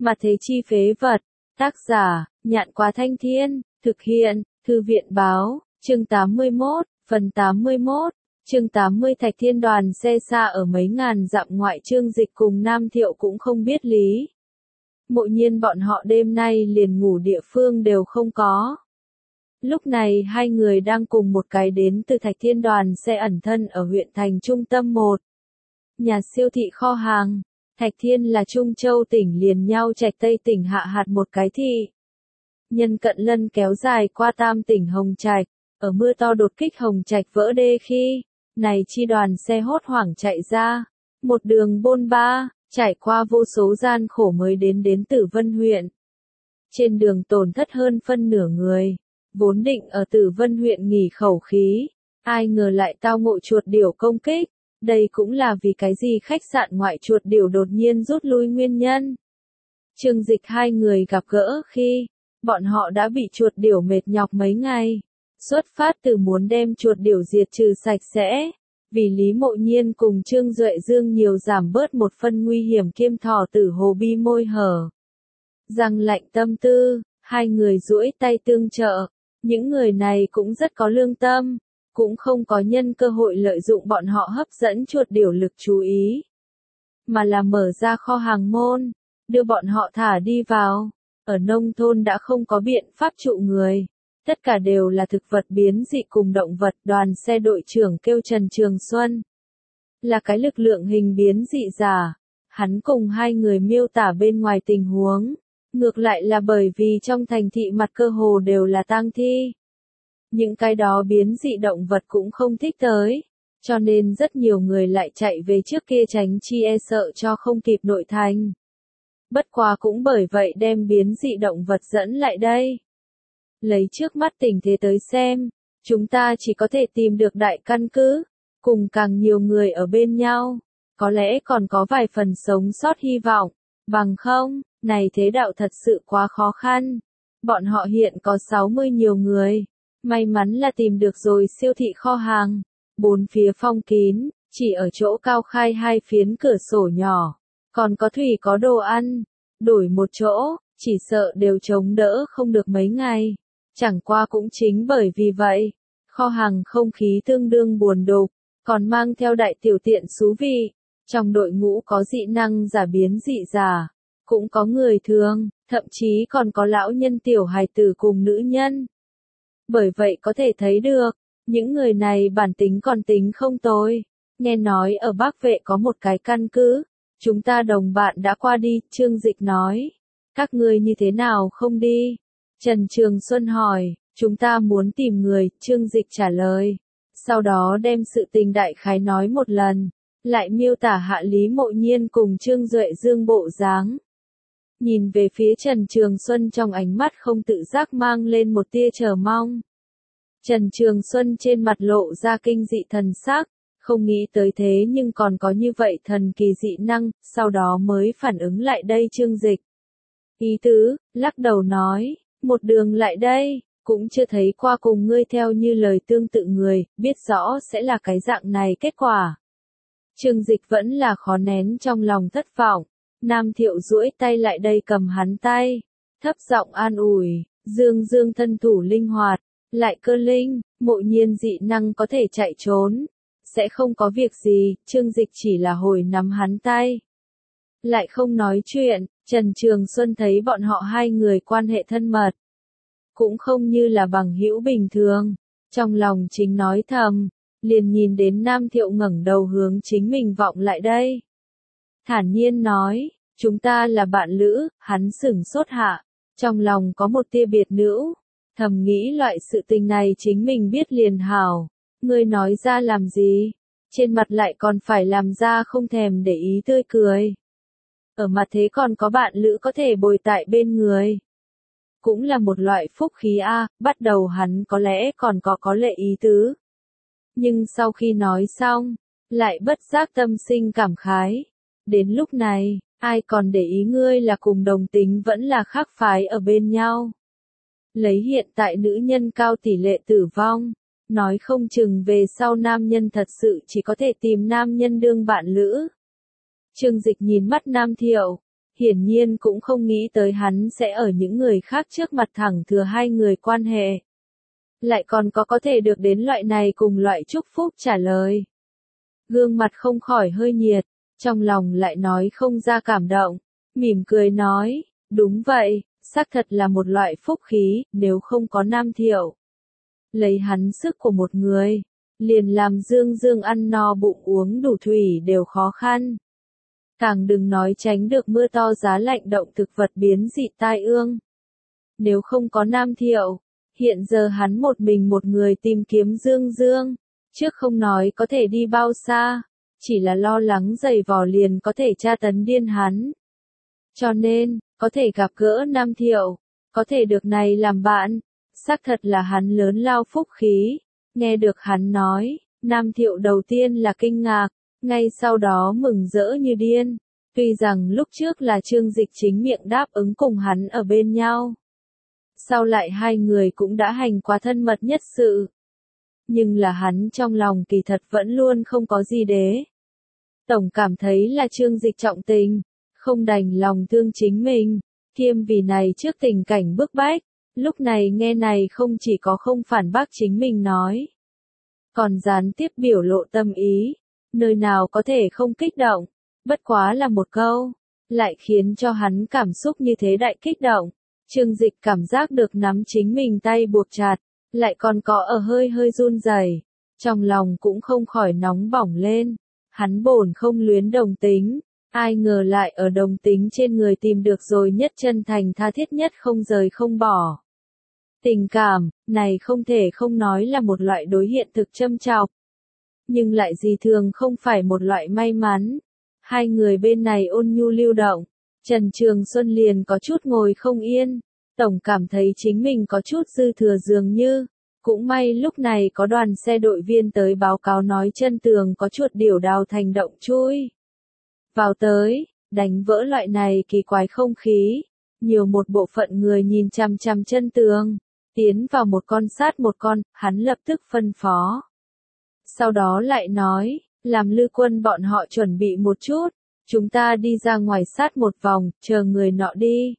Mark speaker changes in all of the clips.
Speaker 1: Mà thế chi phế vật. Tác giả, Nhạn Quá Thanh Thiên, thực hiện, Thư viện báo, chương 81, phần 81, chương 80 Thạch Thiên đoàn xe xa ở mấy ngàn dặm ngoại Chương Dịch cùng Nam Thiệu cũng không biết lý. Mộ nhiên bọn họ đêm nay liền ngủ địa phương đều không có. Lúc này hai người đang cùng một cái đến từ Thạch Thiên đoàn xe ẩn thân ở huyện thành trung tâm một nhà siêu thị kho hàng. Thạch Thiên là Trung Châu tỉnh liền nhau Trạch Tây tỉnh hạ hạt một cái thị. Nhân cận lân kéo dài qua tam tỉnh Hồng Trạch, ở mưa to đột kích Hồng Trạch vỡ đê khi, này chi đoàn xe hốt hoảng chạy ra, một đường bôn ba, trải qua vô số gian khổ mới đến Tử Vân huyện. Trên đường tổn thất hơn phân nửa người, vốn định ở Tử Vân huyện nghỉ khẩu khí, ai ngờ lại tao ngộ chuột điểu công kích. Đây cũng là vì cái gì khách sạn ngoại chuột điểu đột nhiên rút lui nguyên nhân. Chương Dịch hai người gặp gỡ khi, bọn họ đã bị chuột điểu mệt nhọc mấy ngày. Xuất phát từ muốn đem chuột điểu diệt trừ sạch sẽ. Vì Lý Mộ Nhiên cùng Trương Duệ Dương nhiều giảm bớt một phân nguy hiểm kiêm thỏ tử hồ bi môi hở. Răng lạnh tâm tư, hai người duỗi tay tương trợ. Những người này cũng rất có lương tâm. Cũng không có nhân cơ hội lợi dụng bọn họ hấp dẫn chuột điểu lực chú ý. Mà là mở ra kho hàng môn, đưa bọn họ thả đi vào. Ở nông thôn đã không có biện pháp trụ người. Tất cả đều là thực vật biến dị cùng động vật. Đoàn xe đội trưởng kêu Trần Trường Xuân. Là cái lực lượng hình biến dị giả. Hắn cùng hai người miêu tả bên ngoài tình huống. Ngược lại là bởi vì trong thành thị mặt cơ hồ đều là tang thi. Những cái đó biến dị động vật cũng không thích tới, cho nên rất nhiều người lại chạy về trước kia tránh chi e sợ cho không kịp nội thành. Bất quá cũng bởi vậy đem biến dị động vật dẫn lại đây. Lấy trước mắt tình thế tới xem, chúng ta chỉ có thể tìm được đại căn cứ, cùng càng nhiều người ở bên nhau, có lẽ còn có vài phần sống sót hy vọng, bằng không, này thế đạo thật sự quá khó khăn. Bọn họ hiện có 60 nhiều người. May mắn là tìm được rồi siêu thị kho hàng, bốn phía phong kín, chỉ ở chỗ cao khai hai phiến cửa sổ nhỏ, còn có thủy có đồ ăn, đổi một chỗ, chỉ sợ đều chống đỡ không được mấy ngày. Chẳng qua cũng chính bởi vì vậy, kho hàng không khí tương đương buồn đục, còn mang theo đại tiểu tiện xú vị. Trong đội ngũ có dị năng giả biến dị giả, cũng có người thường, thậm chí còn có lão nhân tiểu hài tử cùng nữ nhân. Bởi vậy có thể thấy được, những người này bản tính còn tính không tồi. Nghe nói ở Bắc Vệ có một cái căn cứ, chúng ta đồng bạn đã qua đi, Trương Dịch nói. Các ngươi như thế nào không đi? Trần Trường Xuân hỏi, chúng ta muốn tìm người, Trương Dịch trả lời. Sau đó đem sự tình đại khái nói một lần, lại miêu tả hạ Lý Mộ Nhiên cùng Trương Duệ Dương bộ dáng. Nhìn về phía Trần Trường Xuân trong ánh mắt không tự giác mang lên một tia chờ mong. Trần Trường Xuân trên mặt lộ ra kinh dị thần sắc, không nghĩ tới thế nhưng còn có như vậy thần kỳ dị năng, sau đó mới phản ứng lại đây Trương Dịch. Ý tứ, lắc đầu nói, một đường lại đây, cũng chưa thấy qua cùng ngươi theo như lời tương tự người, biết rõ sẽ là cái dạng này kết quả. Trương Dịch vẫn là khó nén trong lòng thất vọng. Nam Thiệu duỗi tay lại đây cầm hắn tay, thấp giọng an ủi, Dương Dương thân thủ linh hoạt, lại cơ linh, Mộ Nhiên dị năng có thể chạy trốn, sẽ không có việc gì. Trương Dịch chỉ là hồi nắm hắn tay, lại không nói chuyện. Trần Trường Xuân thấy bọn họ hai người quan hệ thân mật, cũng không như là bằng hữu bình thường, trong lòng chính nói thầm, liền nhìn đến Nam Thiệu ngẩng đầu hướng chính mình vọng lại đây. Thản nhiên nói, chúng ta là bạn lữ. Hắn sửng sốt hạ, trong lòng có một tia biệt nữ, thầm nghĩ loại sự tình này chính mình biết liền hảo, ngươi nói ra làm gì, trên mặt lại còn phải làm ra không thèm để ý tươi cười. Ở mặt thế còn có bạn lữ có thể bồi tại bên người, cũng là một loại phúc khí a. Bắt đầu hắn có lẽ còn có lệ ý tứ, nhưng sau khi nói xong, lại bất giác tâm sinh cảm khái. Đến lúc này, ai còn để ý ngươi là cùng đồng tính vẫn là khác phái ở bên nhau. Lấy hiện tại nữ nhân cao tỷ lệ tử vong, nói không chừng về sau nam nhân thật sự chỉ có thể tìm nam nhân đương bạn lữ. Trương Dịch nhìn mắt Nam Thiệu, hiển nhiên cũng không nghĩ tới hắn sẽ ở những người khác trước mặt thẳng thừa hai người quan hệ. Lại còn có thể được đến loại này cùng loại chúc phúc trả lời. Gương mặt không khỏi hơi nhiệt, trong lòng lại nói không ra cảm động, mỉm cười nói, đúng vậy, xác thật là một loại phúc khí, nếu không có Nam Thiệu. Lấy hắn sức của một người, liền làm Dương Dương ăn no bụng uống đủ thủy đều khó khăn. Càng đừng nói tránh được mưa to giá lạnh động thực vật biến dị tai ương. Nếu không có Nam Thiệu, hiện giờ hắn một mình một người tìm kiếm Dương Dương, trước không nói có thể đi bao xa, chỉ là lo lắng giày vò liền có thể tra tấn điên hắn. Cho nên, có thể gặp gỡ Nam Thiệu, có thể được này làm bạn, xác thật là hắn lớn lao phúc khí. Nghe được hắn nói, Nam Thiệu đầu tiên là kinh ngạc, ngay sau đó mừng rỡ như điên. Tuy rằng lúc trước là Trương Dịch chính miệng đáp ứng cùng hắn ở bên nhau. Sau lại hai người cũng đã hành quá thân mật nhất sự. Nhưng là hắn trong lòng kỳ thật vẫn luôn không có gì đế. Tổng cảm thấy là Trương Dịch trọng tình, không đành lòng thương chính mình, kiêm vì này trước tình cảnh bức bách, lúc này nghe này không chỉ có không phản bác chính mình nói, còn gián tiếp biểu lộ tâm ý, nơi nào có thể không kích động, bất quá là một câu, lại khiến cho hắn cảm xúc như thế đại kích động. Trương Dịch cảm giác được nắm chính mình tay buộc chặt, lại còn có ở hơi hơi run rẩy, trong lòng cũng không khỏi nóng bỏng lên. Hắn bổn không luyến đồng tính, ai ngờ lại ở đồng tính trên người tìm được rồi nhất chân thành tha thiết nhất không rời không bỏ. Tình cảm, này không thể không nói là một loại đối hiện thực châm chọc, nhưng lại gì thường không phải một loại may mắn. Hai người bên này ôn nhu lưu động, Trần Trường Xuân liền có chút ngồi không yên, tổng cảm thấy chính mình có chút dư thừa dường như. Cũng may lúc này có đoàn xe đội viên tới báo cáo nói chân tường có chuột điểu đào thành động chui vào tới, đánh vỡ loại này kỳ quái không khí. Nhiều một bộ phận người nhìn chằm chằm chân tường, tiến vào một con sát một con, hắn lập tức phân phó. Sau đó lại nói, làm Lư Quân bọn họ chuẩn bị một chút, chúng ta đi ra ngoài sát một vòng, chờ người nọ đi.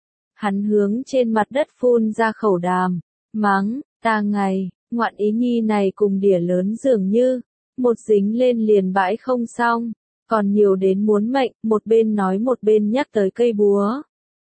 Speaker 1: Hắn hướng trên mặt đất phun ra khẩu đàm, mắng, ta ngày, ngoạn ý nhi này cùng đỉa lớn dường như, một dính lên liền bãi không xong, còn nhiều đến muốn mệnh, một bên nói một bên nhắc tới cây búa.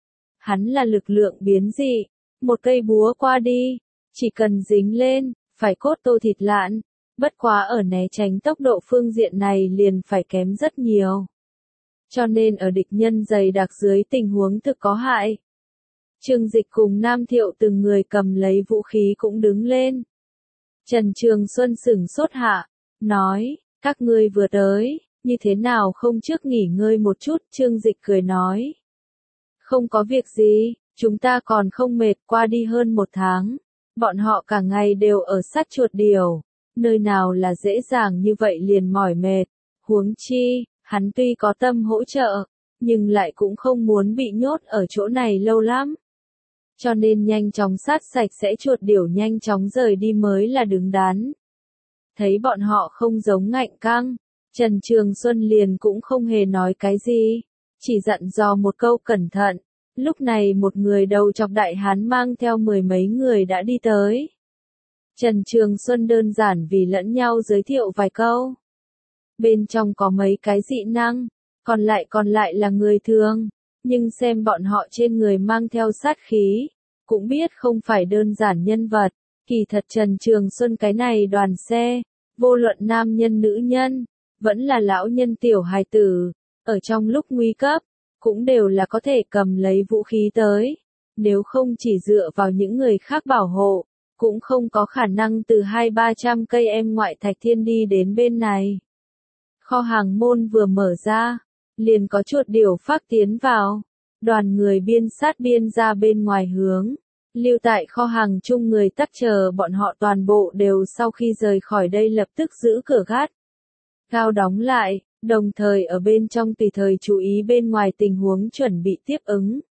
Speaker 1: Hắn là lực lượng biến dị, một cây búa qua đi, chỉ cần dính lên, phải cốt tô thịt lạn, bất quá ở né tránh tốc độ phương diện này liền phải kém rất nhiều. Cho nên ở địch nhân dày đặc dưới tình huống thực có hại. Trương Dịch cùng Nam Thiệu từng người cầm lấy vũ khí cũng đứng lên. Trần Trường Xuân sửng sốt hạ, nói, các ngươi vừa tới, như thế nào không trước nghỉ ngơi một chút, Trương Dịch cười nói. Không có việc gì, chúng ta còn không mệt, qua đi hơn một tháng, bọn họ cả ngày đều ở sát chuột điểu, nơi nào là dễ dàng như vậy liền mỏi mệt, huống chi, hắn tuy có tâm hỗ trợ, nhưng lại cũng không muốn bị nhốt ở chỗ này lâu lắm. Cho nên nhanh chóng sát sạch sẽ chuột điểu nhanh chóng rời đi mới là đứng đắn. Thấy bọn họ không giống ngạnh căng, Trần Trường Xuân liền cũng không hề nói cái gì, chỉ dặn dò một câu cẩn thận. Lúc này một người đầu chọc đại hán mang theo mười mấy người đã đi tới. Trần Trường Xuân đơn giản vì lẫn nhau giới thiệu vài câu. Bên trong có mấy cái dị năng, còn lại là người thường. Nhưng xem bọn họ trên người mang theo sát khí, cũng biết không phải đơn giản nhân vật. Kỳ thật Trần Trường Xuân cái này đoàn xe, vô luận nam nhân nữ nhân, vẫn là lão nhân tiểu hài tử, ở trong lúc nguy cấp, cũng đều là có thể cầm lấy vũ khí tới. Nếu không chỉ dựa vào những người khác bảo hộ, cũng không có khả năng từ 200-300 cây em ngoại Thạch Thiên đi đến bên này. Kho hàng môn vừa mở ra, liền có chuột điểu phát tiến vào. Đoàn người biên sát biên ra bên ngoài hướng. Lưu tại kho hàng chung người tắc chờ bọn họ toàn bộ đều sau khi rời khỏi đây lập tức giữ cửa gác cao đóng lại, đồng thời ở bên trong tùy thời chú ý bên ngoài tình huống chuẩn bị tiếp ứng.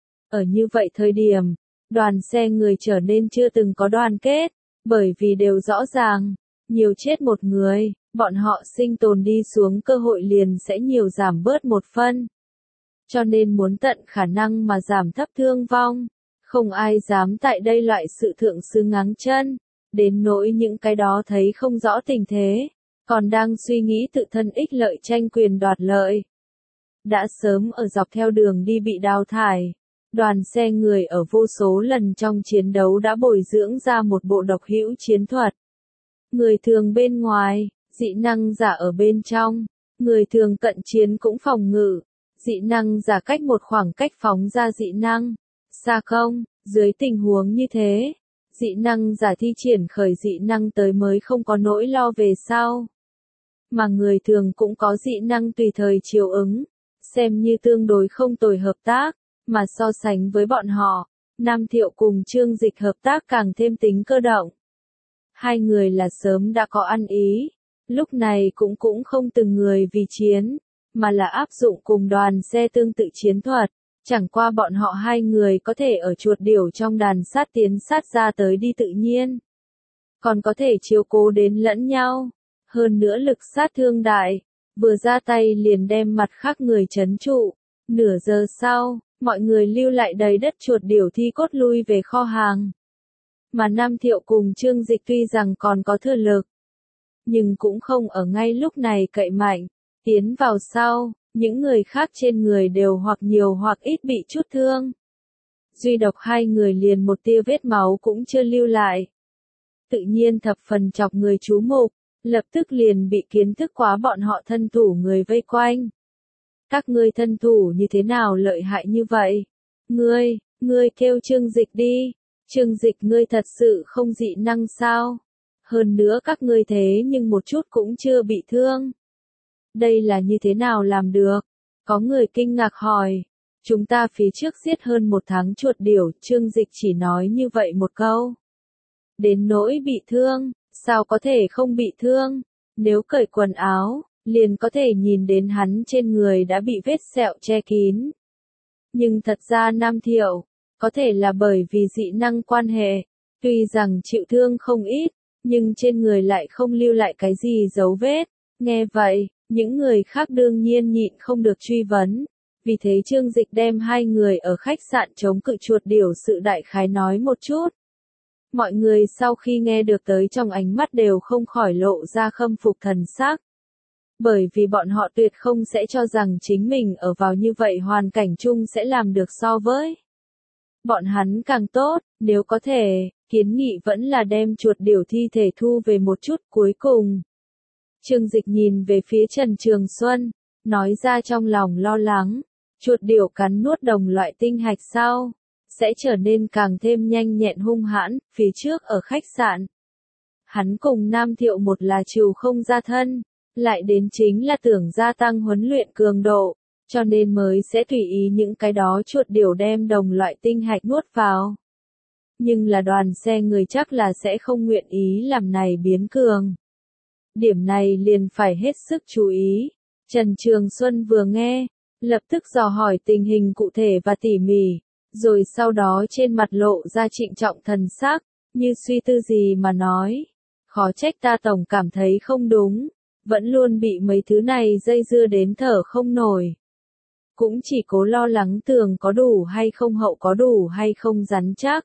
Speaker 1: Ở như vậy thời điểm, đoàn xe người trở nên chưa từng có đoàn kết, bởi vì đều rõ ràng, nhiều chết một người, bọn họ sinh tồn đi xuống cơ hội liền sẽ nhiều giảm bớt một phân. cho nên muốn tận khả năng mà giảm thấp thương vong. Không ai dám tại đây loại sự thượng sư ngáng chân, đến nỗi những cái đó thấy không rõ tình thế, còn đang suy nghĩ tự thân ích lợi tranh quyền đoạt lợi. Đã sớm ở dọc theo đường đi bị đào thải. Đoàn xe người ở vô số lần trong chiến đấu đã bồi dưỡng ra một bộ độc hữu chiến thuật. Người thường bên ngoài, dị năng giả ở bên trong, người thường cận chiến cũng phòng ngự, dị năng giả cách một khoảng cách phóng ra dị năng. Xa không, dưới tình huống như thế, dị năng giả thi triển khởi dị năng tới mới không có nỗi lo về sau. Mà người thường cũng có dị năng tùy thời chiều ứng, xem như tương đối không tồi hợp tác, mà so sánh với bọn họ, Nam Thiệu cùng Trương Dịch hợp tác càng thêm tính cơ động. Hai người là sớm đã có ăn ý, lúc này cũng không từng người vì chiến, mà là áp dụng cùng đoàn xe tương tự chiến thuật. Chẳng qua bọn họ hai người có thể ở chuột điểu trong đàn sát tiến sát ra tới đi tự nhiên. Còn có thể chiếu cố đến lẫn nhau. Hơn nữa lực sát thương đại. Vừa ra tay liền đem mặt khác người trấn trụ. Nửa giờ sau, mọi người lưu lại đầy đất chuột điểu thi cốt lui về kho hàng. Mà Nam Thiệu cùng Trương Dịch tuy rằng còn có thừa lực, nhưng cũng không ở ngay lúc này cậy mạnh. Tiến vào sau. Những người khác trên người đều hoặc nhiều hoặc ít bị chút thương. Duy độc hai người liền một tia vết máu cũng chưa lưu lại. Tự nhiên thập phần chọc người chú mục, lập tức liền bị kiến thức quá bọn họ thân thủ người vây quanh. Các ngươi thân thủ như thế nào lợi hại như vậy? Ngươi kêu Trương Dịch đi. Trương Dịch ngươi thật sự không dị năng sao? Hơn nữa các ngươi thế nhưng một chút cũng chưa bị thương. Đây là như thế nào làm được? Có người kinh ngạc hỏi. Chúng ta phía trước giết hơn 1 tháng chuột điểu, Trương Dịch chỉ nói như vậy một câu. Đến nỗi bị thương, sao có thể không bị thương? Nếu cởi quần áo, liền có thể nhìn đến hắn trên người đã bị vết sẹo che kín. Nhưng thật ra Nam Thiệu, có thể là bởi vì dị năng quan hệ, tuy rằng chịu thương không ít, nhưng trên người lại không lưu lại cái gì dấu vết. Nghe vậy, những người khác đương nhiên nhịn không được truy vấn. Vì thế Trương Dịch đem hai người ở khách sạn chống cự chuột điểu sự đại khái nói một chút. Mọi người sau khi nghe được tới trong ánh mắt đều không khỏi lộ ra khâm phục thần sắc. Bởi vì bọn họ tuyệt không sẽ cho rằng chính mình ở vào như vậy hoàn cảnh chung sẽ làm được so với. Bọn hắn càng tốt, nếu có thể, kiến nghị vẫn là đem chuột điểu thi thể thu về một chút cuối cùng. Trương Dịch nhìn về phía Trần Trường Xuân, nói ra trong lòng lo lắng, chuột điểu cắn nuốt đồng loại tinh hạch sau, sẽ trở nên càng thêm nhanh nhẹn hung hãn, phía trước ở khách sạn. Hắn cùng Nam Thiệu một là trừ không ra thân, lại đến chính là tưởng gia tăng huấn luyện cường độ, cho nên mới sẽ tùy ý những cái đó chuột điểu đem đồng loại tinh hạch nuốt vào. Nhưng là đoàn xe người chắc là sẽ không nguyện ý làm này biến cường. Điểm này liền phải hết sức chú ý. Trần Trường Xuân vừa nghe, lập tức dò hỏi tình hình cụ thể và tỉ mỉ, rồi sau đó trên mặt lộ ra trịnh trọng thần sắc, như suy tư gì mà nói. Khó trách ta tổng cảm thấy không đúng, vẫn luôn bị mấy thứ này dây dưa đến thở không nổi. Cũng chỉ cố lo lắng tường có đủ hay không hậu có đủ hay không rắn chắc.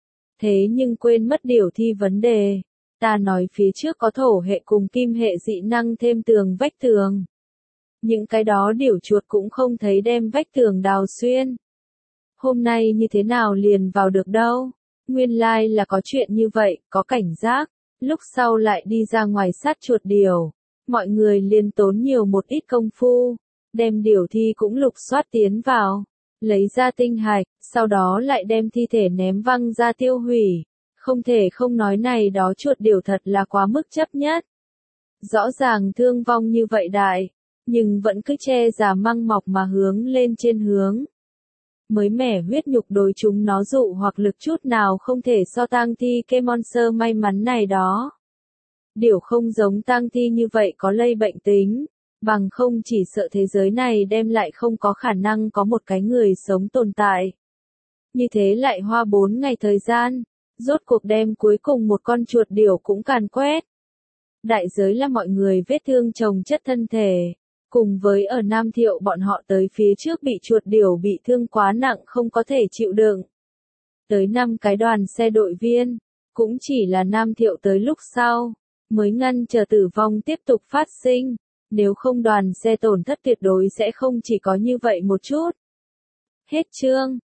Speaker 1: Thế nhưng quên mất điều thi vấn đề. Ta nói phía trước có thổ hệ cùng kim hệ dị năng thêm tường vách tường. Những cái đó điểu chuột cũng không thấy đem vách tường đào xuyên. Hôm nay như thế nào liền vào được đâu. Nguyên lai là có chuyện như vậy, có cảnh giác. Lúc sau lại đi ra ngoài sát chuột điểu. Mọi người liền tốn nhiều một ít công phu. Đem điểu thi cũng lục soát tiến vào. Lấy ra tinh hạch, sau đó lại đem thi thể ném văng ra tiêu hủy. Không thể không nói này đó chuột điểu thật là quá mức chấp nhất. Rõ ràng thương vong như vậy đại, nhưng vẫn cứ che giả măng mọc mà hướng lên trên hướng. Mới mẻ huyết nhục đối chúng nó dụ hoặc lực chút nào không thể so tang thi cái monster may mắn này đó. Điểu không giống tang thi như vậy có lây bệnh tính, bằng không chỉ sợ thế giới này đem lại không có khả năng có một cái người sống tồn tại. Như thế lại hoa 4 ngày thời gian. Rốt cuộc đem cuối cùng một con chuột điểu cũng càn quét. Đại giới là mọi người vết thương chồng chất thân thể, Cùng với ở Nam Thiệu bọn họ tới phía trước bị chuột điểu bị thương quá nặng không có thể chịu đựng. Tới 5 cái đoàn xe đội viên, cũng chỉ là Nam Thiệu tới lúc sau, mới ngăn chờ tử vong tiếp tục phát sinh, nếu không đoàn xe tổn thất tuyệt đối sẽ không chỉ có như vậy một chút. Hết chương.